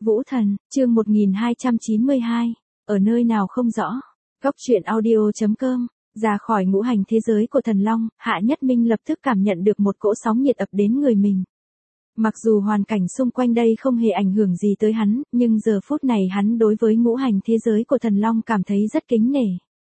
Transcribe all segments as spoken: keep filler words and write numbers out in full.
Vũ Thần, chương một nghìn hai trăm chín mươi hai, ở nơi nào không rõ. Góc truyện audio chấm com. Ra khỏi ngũ hành thế giới của thần long, Hạ Nhất Minh lập tức cảm nhận được một cỗ sóng nhiệt ập đến người mình. Mặc dù hoàn cảnh xung quanh đây không hề ảnh hưởng gì tới hắn, nhưng giờ phút này hắn đối với ngũ hành thế giới của thần long cảm thấy rất kính nể.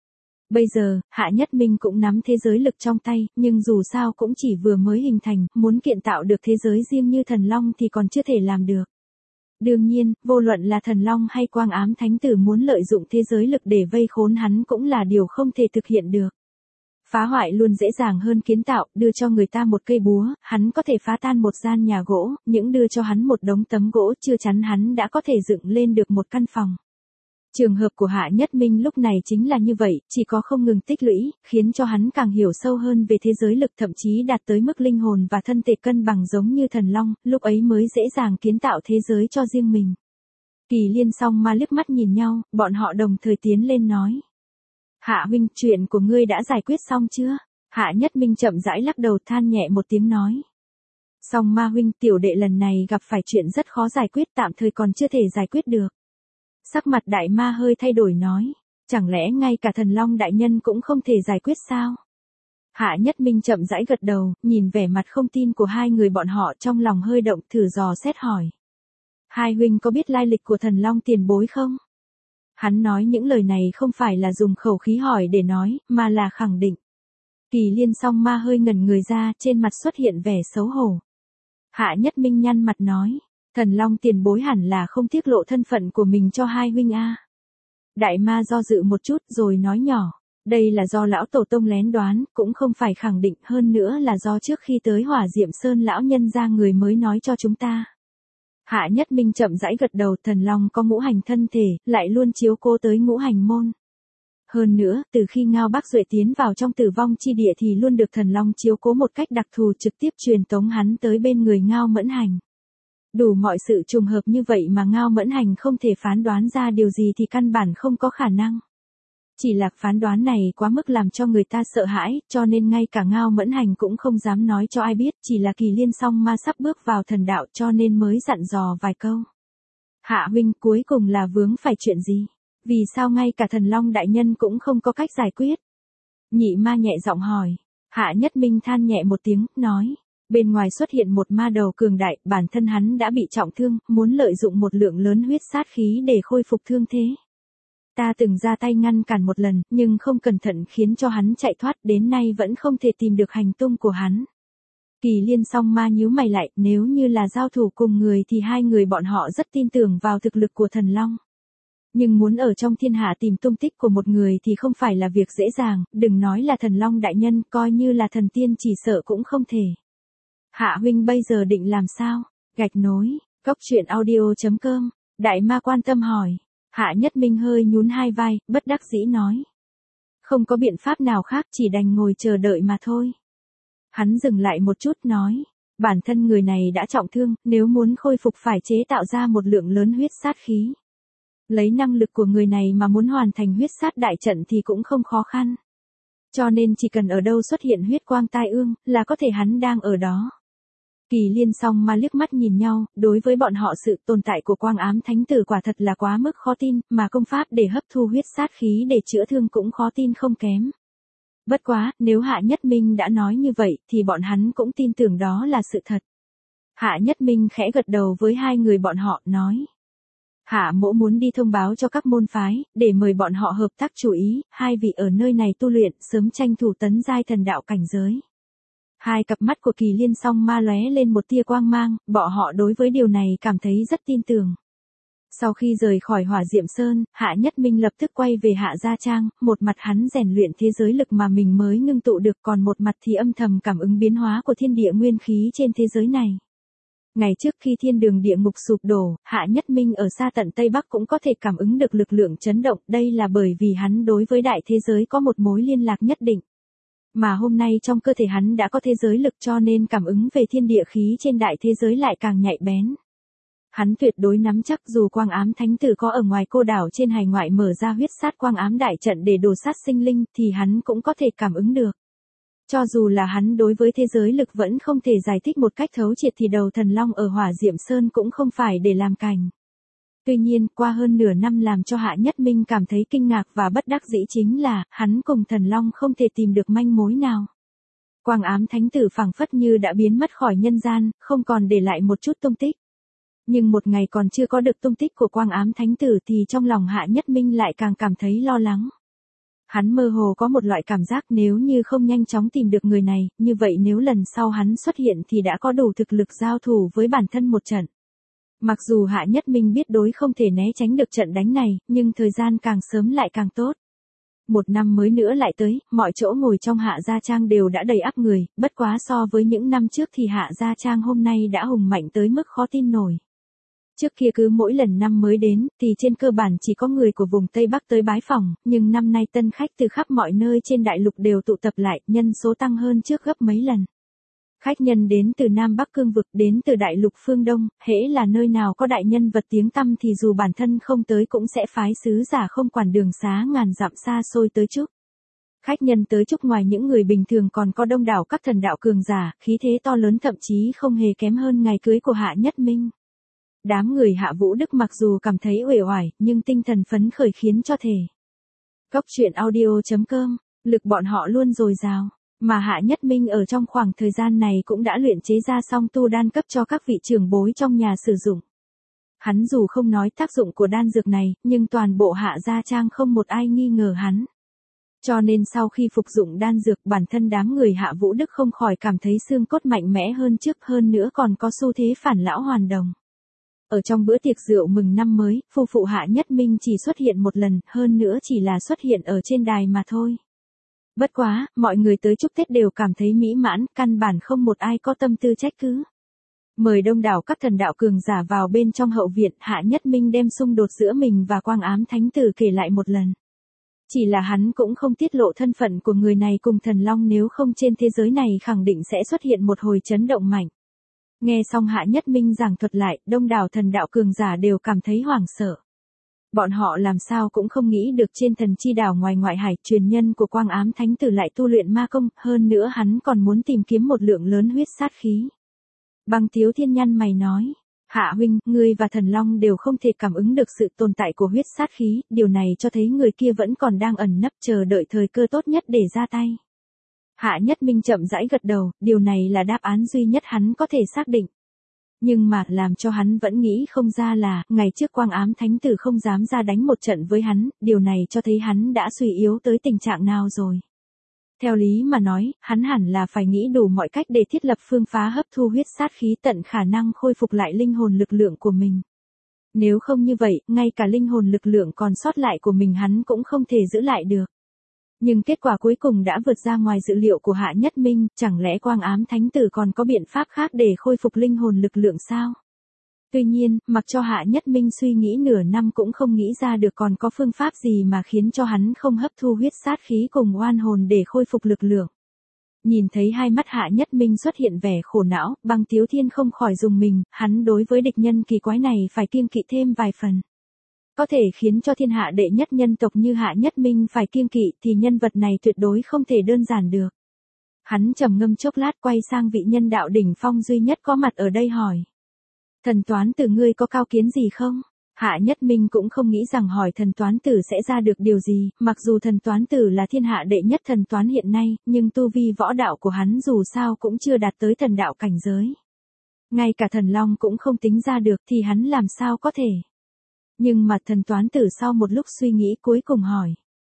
Bây giờ, Hạ Nhất Minh cũng nắm thế giới lực trong tay, nhưng dù sao cũng chỉ vừa mới hình thành, muốn kiện tạo được thế giới riêng như thần long thì còn chưa thể làm được. Đương nhiên, vô luận là thần long hay quang ám thánh tử muốn lợi dụng thế giới lực để vây khốn hắn cũng là điều không thể thực hiện được. Phá hoại luôn dễ dàng hơn kiến tạo, đưa cho người ta một cây búa, hắn có thể phá tan một gian nhà gỗ, những đưa cho hắn một đống tấm gỗ chưa chắn hắn đã có thể dựng lên được một căn phòng. Trường hợp của Hạ Nhất Minh lúc này chính là như vậy, chỉ có không ngừng tích lũy, khiến cho hắn càng hiểu sâu hơn về thế giới lực, thậm chí đạt tới mức linh hồn và thân thể cân bằng giống như thần long, lúc ấy mới dễ dàng kiến tạo thế giới cho riêng mình. Kỳ Liên song ma liếc mắt nhìn nhau, bọn họ đồng thời tiến lên nói. Hạ huynh, chuyện của ngươi đã giải quyết xong chưa? Hạ Nhất Minh chậm rãi lắc đầu than nhẹ một tiếng nói. Song ma huynh, tiểu đệ lần này gặp phải chuyện rất khó giải quyết, tạm thời còn chưa thể giải quyết được. Sắc mặt đại ma hơi thay đổi nói, chẳng lẽ ngay cả thần long đại nhân cũng không thể giải quyết sao? Hạ Nhất Minh chậm rãi gật đầu, nhìn vẻ mặt không tin của hai người bọn họ trong lòng hơi động, thử dò xét hỏi. Hai huynh có biết lai lịch của thần long tiền bối không? Hắn nói những lời này không phải là dùng khẩu khí hỏi để nói, mà là khẳng định. Kỳ Liên song ma hơi ngẩn người ra, trên mặt xuất hiện vẻ xấu hổ. Hạ Nhất Minh nhăn mặt nói. Thần long tiền bối hẳn là không tiết lộ thân phận của mình cho hai huynh a. Đại ma do dự một chút rồi nói nhỏ, đây là do lão tổ tông lén đoán, cũng không phải khẳng định, hơn nữa là do trước khi tới Hỏa Diệm Sơn lão nhân ra người mới nói cho chúng ta. Hạ Nhất Minh chậm rãi gật đầu, thần long có ngũ hành thân thể, lại luôn chiếu cố tới ngũ hành môn. Hơn nữa, từ khi Ngao Bác Duệ tiến vào trong tử vong chi địa thì luôn được thần long chiếu cố một cách đặc thù, trực tiếp truyền tống hắn tới bên người Ngao Mẫn Hành. Đủ mọi sự trùng hợp như vậy mà Ngao Mẫn Hành không thể phán đoán ra điều gì thì căn bản không có khả năng. Chỉ là phán đoán này quá mức làm cho người ta sợ hãi, cho nên ngay cả Ngao Mẫn Hành cũng không dám nói cho ai biết, chỉ là Kỳ Liên song ma sắp bước vào thần đạo cho nên mới dặn dò vài câu. Hạ huynh, cuối cùng là vướng phải chuyện gì? Vì sao ngay cả thần long đại nhân cũng không có cách giải quyết? Nhị ma nhẹ giọng hỏi. Hạ Nhất Minh than nhẹ một tiếng, nói. Bên ngoài xuất hiện một ma đầu cường đại, bản thân hắn đã bị trọng thương, muốn lợi dụng một lượng lớn huyết sát khí để khôi phục thương thế. Ta từng ra tay ngăn cản một lần, nhưng không cẩn thận khiến cho hắn chạy thoát, đến nay vẫn không thể tìm được hành tung của hắn. Kỳ Liên song ma nhíu mày lại, nếu như là giao thủ cùng người thì hai người bọn họ rất tin tưởng vào thực lực của thần long. Nhưng muốn ở trong thiên hạ tìm tung tích của một người thì không phải là việc dễ dàng, đừng nói là thần long đại nhân, coi như là thần tiên chỉ sợ cũng không thể. Hạ huynh bây giờ định làm sao? Gạch nối, góc truyện audio chấm com. Đại ma quan tâm hỏi. Hạ Nhất Minh hơi nhún hai vai, bất đắc dĩ nói. Không có biện pháp nào khác, chỉ đành ngồi chờ đợi mà thôi. Hắn dừng lại một chút nói. Bản thân người này đã trọng thương, nếu muốn khôi phục phải chế tạo ra một lượng lớn huyết sát khí. Lấy năng lực của người này mà muốn hoàn thành huyết sát đại trận thì cũng không khó khăn. Cho nên chỉ cần ở đâu xuất hiện huyết quang tai ương, là có thể hắn đang ở đó. Kỳ Liên song ma liếc mắt nhìn nhau, đối với bọn họ sự tồn tại của quang ám thánh tử quả thật là quá mức khó tin, mà công pháp để hấp thu huyết sát khí để chữa thương cũng khó tin không kém. Bất quá, nếu Hạ Nhất Minh đã nói như vậy, thì bọn hắn cũng tin tưởng đó là sự thật. Hạ Nhất Minh khẽ gật đầu với hai người bọn họ, nói. Hạ mỗ muốn đi thông báo cho các môn phái, để mời bọn họ hợp tác chú ý, hai vị ở nơi này tu luyện, sớm tranh thủ tấn giai thần đạo cảnh giới. Hai cặp mắt của Kỳ Liên song ma lóe lên một tia quang mang, bọn họ đối với điều này cảm thấy rất tin tưởng. Sau khi rời khỏi Hỏa Diệm Sơn, Hạ Nhất Minh lập tức quay về Hạ Gia Trang, một mặt hắn rèn luyện thế giới lực mà mình mới ngưng tụ được, còn một mặt thì âm thầm cảm ứng biến hóa của thiên địa nguyên khí trên thế giới này. Ngày trước khi thiên đường địa ngục sụp đổ, Hạ Nhất Minh ở xa tận Tây Bắc cũng có thể cảm ứng được lực lượng chấn động, đây là bởi vì hắn đối với đại thế giới có một mối liên lạc nhất định. Mà hôm nay trong cơ thể hắn đã có thế giới lực cho nên cảm ứng về thiên địa khí trên đại thế giới lại càng nhạy bén. Hắn tuyệt đối nắm chắc dù quang ám thánh tử có ở ngoài cô đảo trên hải ngoại mở ra huyết sát quang ám đại trận để đồ sát sinh linh thì hắn cũng có thể cảm ứng được. Cho dù là hắn đối với thế giới lực vẫn không thể giải thích một cách thấu triệt thì đầu thần long ở Hỏa Diệm Sơn cũng không phải để làm cảnh. Tuy nhiên, qua hơn nửa năm làm cho Hạ Nhất Minh cảm thấy kinh ngạc và bất đắc dĩ chính là, hắn cùng Thần Long không thể tìm được manh mối nào. Quang Ám Thánh Tử phảng phất như đã biến mất khỏi nhân gian, không còn để lại một chút tung tích. Nhưng một ngày còn chưa có được tung tích của Quang Ám Thánh Tử thì trong lòng Hạ Nhất Minh lại càng cảm thấy lo lắng. Hắn mơ hồ có một loại cảm giác nếu như không nhanh chóng tìm được người này, như vậy nếu lần sau hắn xuất hiện thì đã có đủ thực lực giao thủ với bản thân một trận. Mặc dù Hạ Nhất Minh biết đối không thể né tránh được trận đánh này, nhưng thời gian càng sớm lại càng tốt. Một năm mới nữa lại tới, mọi chỗ ngồi trong Hạ Gia Trang đều đã đầy ắp người, bất quá so với những năm trước thì Hạ Gia Trang hôm nay đã hùng mạnh tới mức khó tin nổi. Trước kia cứ mỗi lần năm mới đến, thì trên cơ bản chỉ có người của vùng Tây Bắc tới bái phỏng, nhưng năm nay tân khách từ khắp mọi nơi trên đại lục đều tụ tập lại, nhân số tăng hơn trước gấp mấy lần. Khách nhân đến từ Nam Bắc cương vực, đến từ đại lục phương Đông, hễ là nơi nào có đại nhân vật tiếng tăm thì dù bản thân không tới cũng sẽ phái sứ giả không quản đường xá ngàn dặm xa xôi tới chúc. Khách nhân tới chúc ngoài những người bình thường còn có đông đảo các thần đạo cường giả, khí thế to lớn thậm chí không hề kém hơn ngày cưới của Hạ Nhất Minh. Đám người Hạ Vũ Đức mặc dù cảm thấy uể oải, nhưng tinh thần phấn khởi khiến cho thể. Cốc truyện audio chấm com, lực bọn họ luôn dồi dào. Mà Hạ Nhất Minh ở trong khoảng thời gian này cũng đã luyện chế ra xong tu đan cấp cho các vị trưởng bối trong nhà sử dụng. Hắn dù không nói tác dụng của đan dược này, nhưng toàn bộ Hạ Gia Trang không một ai nghi ngờ hắn. Cho nên sau khi phục dụng đan dược, bản thân đám người Hạ Vũ Đức không khỏi cảm thấy xương cốt mạnh mẽ hơn trước, hơn nữa còn có xu thế phản lão hoàn đồng. Ở trong bữa tiệc rượu mừng năm mới, phu phụ Hạ Nhất Minh chỉ xuất hiện một lần, hơn nữa chỉ là xuất hiện ở trên đài mà thôi. Bất quá, mọi người tới chúc Tết đều cảm thấy mỹ mãn, căn bản không một ai có tâm tư trách cứ. Mời đông đảo các thần đạo cường giả vào bên trong hậu viện, Hạ Nhất Minh đem xung đột giữa mình và Quang Ám Thánh Tử kể lại một lần. Chỉ là hắn cũng không tiết lộ thân phận của người này cùng Thần Long, nếu không trên thế giới này khẳng định sẽ xuất hiện một hồi chấn động mạnh. Nghe xong Hạ Nhất Minh giảng thuật lại, đông đảo thần đạo cường giả đều cảm thấy hoảng sợ. Bọn họ làm sao cũng không nghĩ được trên thần chi đảo ngoài ngoại hải, truyền nhân của Quang Ám Thánh Tử lại tu luyện ma công, hơn nữa hắn còn muốn tìm kiếm một lượng lớn huyết sát khí. Băng Tiếu Thiên nhăn mày nói, Hạ huynh, ngươi và Thần Long đều không thể cảm ứng được sự tồn tại của huyết sát khí, điều này cho thấy người kia vẫn còn đang ẩn nấp chờ đợi thời cơ tốt nhất để ra tay. Hạ Nhất Minh chậm rãi gật đầu, điều này là đáp án duy nhất hắn có thể xác định. Nhưng mà, làm cho hắn vẫn nghĩ không ra là, ngày trước Quang Ám Thánh Tử không dám ra đánh một trận với hắn, điều này cho thấy hắn đã suy yếu tới tình trạng nào rồi. Theo lý mà nói, hắn hẳn là phải nghĩ đủ mọi cách để thiết lập phương phá hấp thu huyết sát khí tận khả năng khôi phục lại linh hồn lực lượng của mình. Nếu không như vậy, ngay cả linh hồn lực lượng còn sót lại của mình hắn cũng không thể giữ lại được. Nhưng kết quả cuối cùng đã vượt ra ngoài dự liệu của Hạ Nhất Minh, chẳng lẽ Quang Ám Thánh Tử còn có biện pháp khác để khôi phục linh hồn lực lượng sao? Tuy nhiên, mặc cho Hạ Nhất Minh suy nghĩ nửa năm cũng không nghĩ ra được còn có phương pháp gì mà khiến cho hắn không hấp thu huyết sát khí cùng oan hồn để khôi phục lực lượng. Nhìn thấy hai mắt Hạ Nhất Minh xuất hiện vẻ khổ não, Băng Tiếu Thiên không khỏi rùng mình, hắn đối với địch nhân kỳ quái này phải kiêng kỵ thêm vài phần. Có thể khiến cho thiên hạ đệ nhất nhân tộc như Hạ Nhất Minh phải kiêng kỵ thì nhân vật này tuyệt đối không thể đơn giản được. Hắn trầm ngâm chốc lát quay sang vị nhân đạo đỉnh phong duy nhất có mặt ở đây hỏi. Thần toán tử ngươi có cao kiến gì không? Hạ Nhất Minh cũng không nghĩ rằng hỏi thần toán tử sẽ ra được điều gì, mặc dù thần toán tử là thiên hạ đệ nhất thần toán hiện nay, nhưng tu vi võ đạo của hắn dù sao cũng chưa đạt tới thần đạo cảnh giới. Ngay cả thần long cũng không tính ra được thì hắn làm sao có thể. Nhưng mà thần toán tử sau một lúc suy nghĩ cuối cùng hỏi.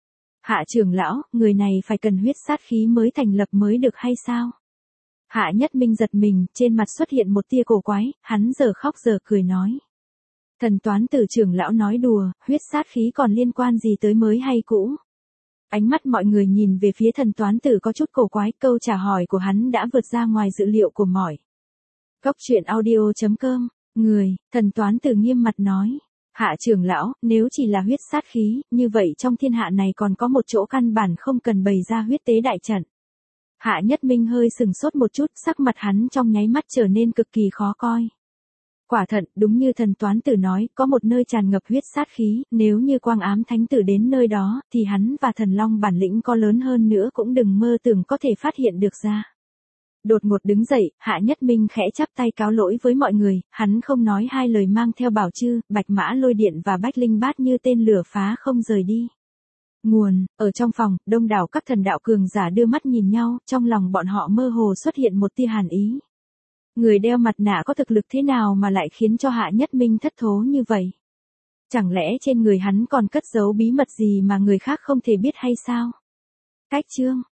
Hạ trưởng lão, người này phải cần huyết sát khí mới thành lập mới được hay sao? Hạ Nhất Minh giật mình, trên mặt xuất hiện một tia cổ quái, hắn giờ khóc giờ cười nói. Thần toán tử trưởng lão nói đùa, huyết sát khí còn liên quan gì tới mới hay cũ? Ánh mắt mọi người nhìn về phía thần toán tử có chút cổ quái, câu trả hỏi của hắn đã vượt ra ngoài dự liệu của mọi. Cốc truyện audio chấm com, người, thần toán tử nghiêm mặt nói. Hạ trưởng lão, nếu chỉ là huyết sát khí, như vậy trong thiên hạ này còn có một chỗ căn bản không cần bày ra huyết tế đại trận. Hạ Nhất Minh hơi sừng sốt một chút, sắc mặt hắn trong nháy mắt trở nên cực kỳ khó coi. Quả thật, đúng như thần toán tử nói, có một nơi tràn ngập huyết sát khí, nếu như Quang Ám Thánh Tử đến nơi đó, thì hắn và thần long bản lĩnh có lớn hơn nữa cũng đừng mơ tưởng có thể phát hiện được ra. Đột ngột đứng dậy, Hạ Nhất Minh khẽ chắp tay cáo lỗi với mọi người, hắn không nói hai lời mang theo Bảo Trư, Bạch Mã Lôi Điện và Bách Linh Bát như tên lửa phá không rời đi. Nguồn, ở trong phòng, đông đảo các thần đạo cường giả đưa mắt nhìn nhau, trong lòng bọn họ mơ hồ xuất hiện một tia hàn ý. Người đeo mặt nạ có thực lực thế nào mà lại khiến cho Hạ Nhất Minh thất thố như vậy? Chẳng lẽ trên người hắn còn cất giấu bí mật gì mà người khác không thể biết hay sao? Cách chương